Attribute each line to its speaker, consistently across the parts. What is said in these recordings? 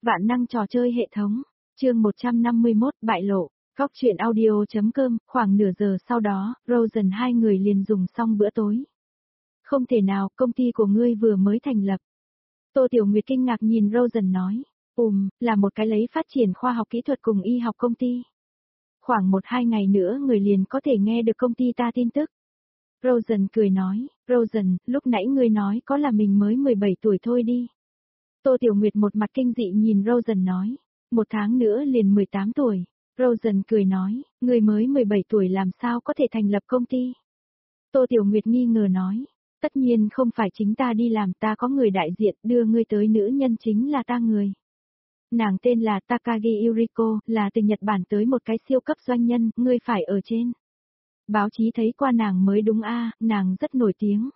Speaker 1: Vạn năng trò chơi hệ thống, chương 151 bại lộ, góc truyện audio.com, khoảng nửa giờ sau đó, Rosen hai người liền dùng xong bữa tối. Không thể nào, công ty của ngươi vừa mới thành lập. Tô Tiểu Nguyệt kinh ngạc nhìn Rosen nói, là một cái lấy phát triển khoa học kỹ thuật cùng y học công ty. Khoảng 1-2 ngày nữa người liền có thể nghe được công ty ta tin tức. Rosen cười nói, Rosen, lúc nãy ngươi nói có là mình mới 17 tuổi thôi đi. Tô Tiểu Nguyệt một mặt kinh dị nhìn Rosen nói, 1 tháng nữa liền 18 tuổi. Rosen cười nói, ngươi mới 17 tuổi làm sao có thể thành lập công ty. Tô Tiểu Nguyệt nghi ngờ nói, tất nhiên không phải chính ta đi làm, ta có người đại diện, đưa ngươi tới nữ nhân chính là ta người. Nàng tên là Takagi Yuriko, là từ Nhật Bản tới một cái siêu cấp doanh nhân, ngươi phải ở trên. Báo chí thấy qua nàng mới đúng a, nàng rất nổi tiếng.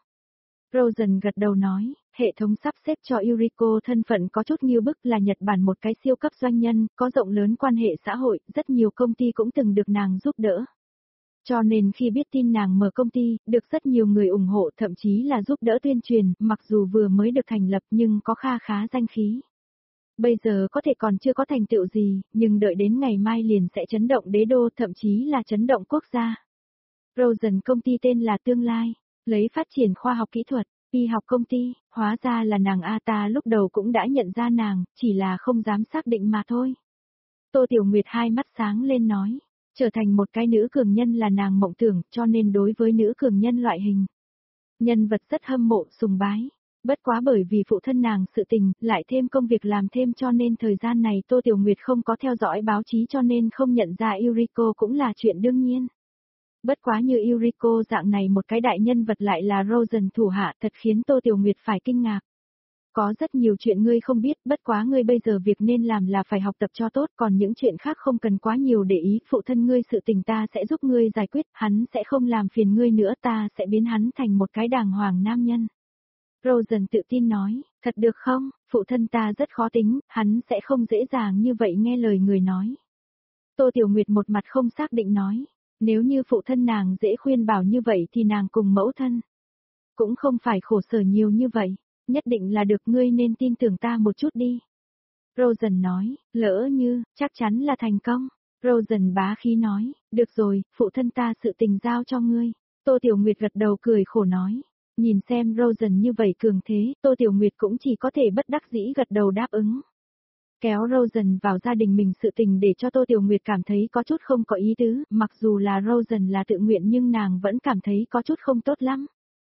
Speaker 1: Rosen gật đầu nói, hệ thống sắp xếp cho Yuriko thân phận có chút nghiêu bức, là Nhật Bản một cái siêu cấp doanh nhân, có rộng lớn quan hệ xã hội, rất nhiều công ty cũng từng được nàng giúp đỡ. Cho nên khi biết tin nàng mở công ty, được rất nhiều người ủng hộ, thậm chí là giúp đỡ tuyên truyền, mặc dù vừa mới được thành lập nhưng có khá danh khí. Bây giờ có thể còn chưa có thành tựu gì, nhưng đợi đến ngày mai liền sẽ chấn động đế đô, thậm chí là chấn động quốc gia. Rosen công ty tên là Tương Lai, lấy phát triển khoa học kỹ thuật, y học công ty, hóa ra là nàng a, ta lúc đầu cũng đã nhận ra nàng, chỉ là không dám xác định mà thôi. Tô Tiểu Nguyệt hai mắt sáng lên nói, trở thành một cái nữ cường nhân là nàng mộng tưởng, cho nên đối với nữ cường nhân loại hình nhân vật rất hâm mộ sùng bái. Bất quá bởi vì phụ thân nàng sự tình, lại thêm công việc làm thêm cho nên thời gian này Tô Tiểu Nguyệt không có theo dõi báo chí cho nên không nhận ra Yuriko cũng là chuyện đương nhiên. Bất quá như Yuriko dạng này một cái đại nhân vật lại là Rosen thủ hạ, thật khiến Tô Tiểu Nguyệt phải kinh ngạc. Có rất nhiều chuyện ngươi không biết, bất quá ngươi bây giờ việc nên làm là phải học tập cho tốt, còn những chuyện khác không cần quá nhiều để ý, phụ thân ngươi sự tình ta sẽ giúp ngươi giải quyết, hắn sẽ không làm phiền ngươi nữa, ta sẽ biến hắn thành một cái đàng hoàng nam nhân. Rosen tự tin nói, thật được không, phụ thân ta rất khó tính, hắn sẽ không dễ dàng như vậy nghe lời người nói. Tô Tiểu Nguyệt một mặt không xác định nói, nếu như phụ thân nàng dễ khuyên bảo như vậy thì nàng cùng mẫu thân cũng không phải khổ sở nhiều như vậy, nhất định là được, ngươi nên tin tưởng ta một chút đi. Rosen nói, lỡ như, chắc chắn là thành công. Rosen bá khí nói, được rồi, phụ thân ta sự tình giao cho ngươi. Tô Tiểu Nguyệt gật đầu cười khổ nói. Nhìn xem Rosen như vậy cường thế, Tô Tiểu Nguyệt cũng chỉ có thể bất đắc dĩ gật đầu đáp ứng. Kéo Rosen vào gia đình mình sự tình để cho Tô Tiểu Nguyệt cảm thấy có chút không có ý tứ, mặc dù là Rosen là tự nguyện nhưng nàng vẫn cảm thấy có chút không tốt lắm.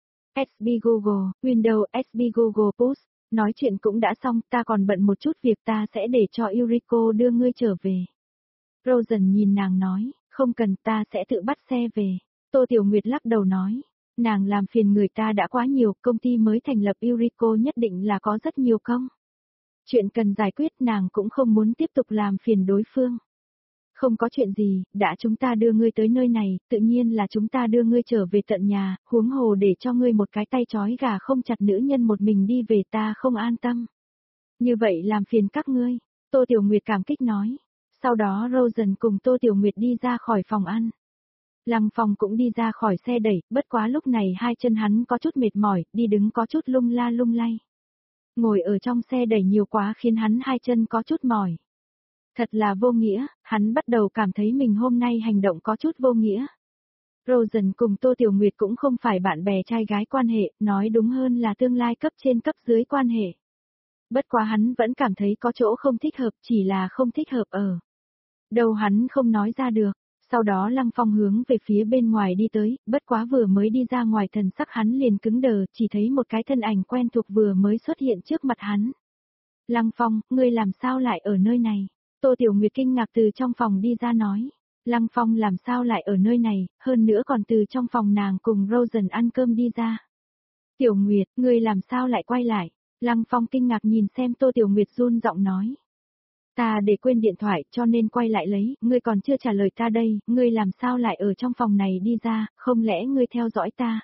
Speaker 1: SB Google, Windows SB Google Push, nói chuyện cũng đã xong, ta còn bận một chút việc, ta sẽ để cho Yuriko đưa ngươi trở về. Rosen nhìn nàng nói, không cần, ta sẽ tự bắt xe về. Tô Tiểu Nguyệt lắc đầu nói, nàng làm phiền người ta đã quá nhiều, công ty mới thành lập Yuriko nhất định là có rất nhiều công. Chuyện cần giải quyết nàng cũng không muốn tiếp tục làm phiền đối phương. Không có chuyện gì, đã chúng ta đưa ngươi tới nơi này, tự nhiên là chúng ta đưa ngươi trở về tận nhà, huống hồ để cho ngươi một cái tay trói gà không chặt nữ nhân một mình đi về, ta không an tâm. Như vậy làm phiền các ngươi, Tô Tiểu Nguyệt cảm kích nói. Sau đó Rosen cùng Tô Tiểu Nguyệt đi ra khỏi phòng ăn. Lăng Phong cũng đi ra khỏi xe đẩy, bất quá lúc này hai chân hắn có chút mệt mỏi, đi đứng có chút lung la lung lay. Ngồi ở trong xe đẩy nhiều quá khiến hắn hai chân có chút mỏi. Thật là vô nghĩa, hắn bắt đầu cảm thấy mình hôm nay hành động có chút vô nghĩa. Rosen cùng Tô Tiểu Nguyệt cũng không phải bạn bè trai gái quan hệ, nói đúng hơn là tương lai cấp trên cấp dưới quan hệ. Bất quá hắn vẫn cảm thấy có chỗ không thích hợp, chỉ là không thích hợp ở đâu hắn không nói ra được. Sau đó Lăng Phong hướng về phía bên ngoài đi tới, bất quá vừa mới đi ra ngoài thần sắc hắn liền cứng đờ, chỉ thấy một cái thân ảnh quen thuộc vừa mới xuất hiện trước mặt hắn. Lăng Phong, ngươi làm sao lại ở nơi này? Tô Tiểu Nguyệt kinh ngạc từ trong phòng đi ra nói. Lăng Phong làm sao lại ở nơi này, hơn nữa còn từ trong phòng nàng cùng Rosen ăn cơm đi ra. Tiểu Nguyệt, ngươi làm sao lại quay lại? Lăng Phong kinh ngạc nhìn xem Tô Tiểu Nguyệt run giọng nói. Ta để quên điện thoại cho nên quay lại lấy, ngươi còn chưa trả lời ta đây, ngươi làm sao lại ở trong phòng này đi ra, không lẽ ngươi theo dõi ta?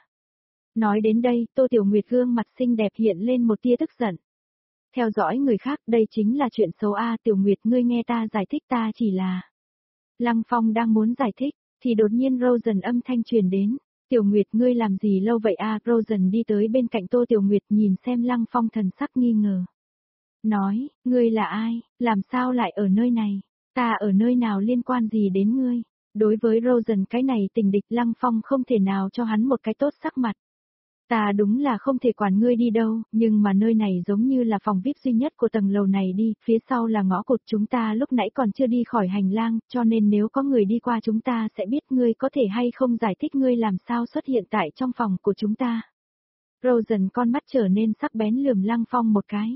Speaker 1: Nói đến đây, Tô Tiểu Nguyệt gương mặt xinh đẹp hiện lên một tia tức giận. Theo dõi người khác, đây chính là chuyện xấu a, Tiểu Nguyệt ngươi nghe ta giải thích, ta chỉ là. Lăng Phong đang muốn giải thích, thì đột nhiên Rosen âm thanh truyền đến. Tiểu Nguyệt ngươi làm gì lâu vậy a? Rosen đi tới bên cạnh Tô Tiểu Nguyệt nhìn xem Lăng Phong thần sắc nghi ngờ. nói, ngươi là ai, làm sao lại ở nơi này, ta ở nơi nào liên quan gì đến ngươi. Đối với Rosen cái này tình địch Lăng Phong không thể nào cho hắn một cái tốt sắc mặt. Ta đúng là không thể quản ngươi đi đâu, nhưng mà nơi này giống như là phòng VIP duy nhất của tầng lầu này đi, phía sau là ngõ cụt chúng ta lúc nãy còn chưa đi khỏi hành lang, cho nên nếu có người đi qua chúng ta sẽ biết ngươi có thể hay không giải thích ngươi làm sao xuất hiện tại trong phòng của chúng ta. Rosen con mắt trở nên sắc bén lườm Lăng Phong một cái.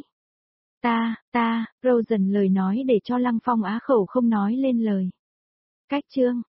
Speaker 1: Rosen lời nói để cho Lăng Phong á khẩu không nói lên lời. Cách chương